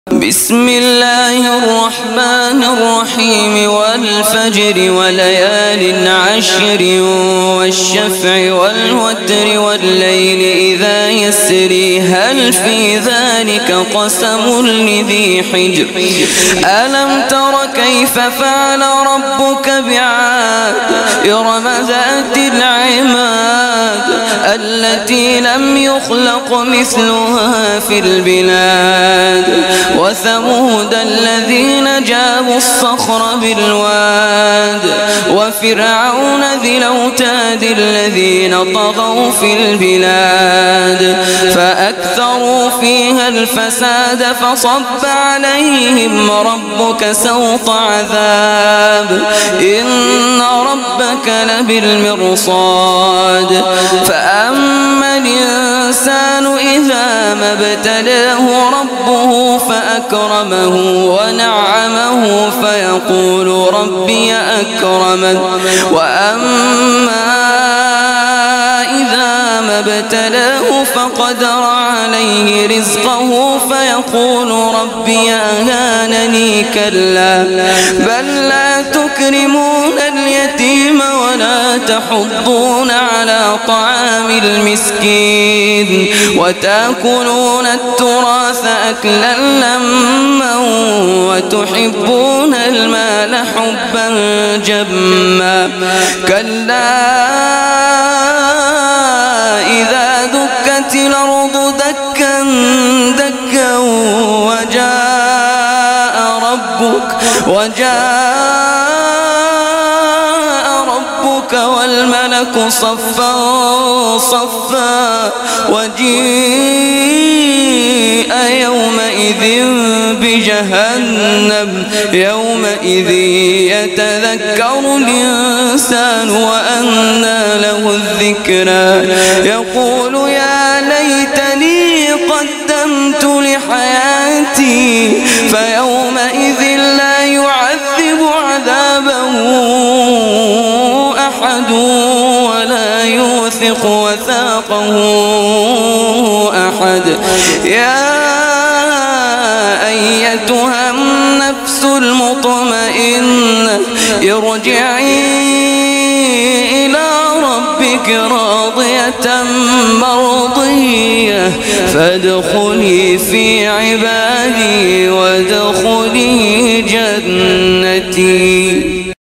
بسم الله الرحمن الرحيم والفجر وليال عشر والشفع والوتر والليل إذا يسري هل في ذلك قسم لذي حجر ألم تر كيف فعل ربك بعاد إرم ذات العماد التي لم يخلق مثلها في البلاد وثمود الذين جابوا الصخر بالواد وفرعون ذي الأوتاد الذين طغوا في البلاد فأكثروا فيها الفساد فصب عليهم ربك سوط عذاب إن ربك لبالمرصاد فأما الإنسان إذا ما ابتلاه ربه فأكرمه ونعمه فيقول ربي أكرمن وأما إذا ما ابتلاه فقدر عليه رزقه فيقول ربي أهانني كلا بل لا تكرمون اليتيم ولا تحضون على طعام المسكين وتأكلون التراث أكلا لما وتحبون المال حبا جما كلا إذا دكت الأرض دكا دكا وجاء ربك والملك صفا صفا وجيء يومئذ بجهنم يومئذ يتذكر الإنسان وأنى له الذكرى يقول يا ليتني قدمت لحياتي فيومئذ لا يعذب عذابه أحد ولا يوثق وثاقه أحد يا أيتها النفس المطمئنة ارجعي إلى ربك راضية مرضية فادخلي في عبادي وادخلي جنتي.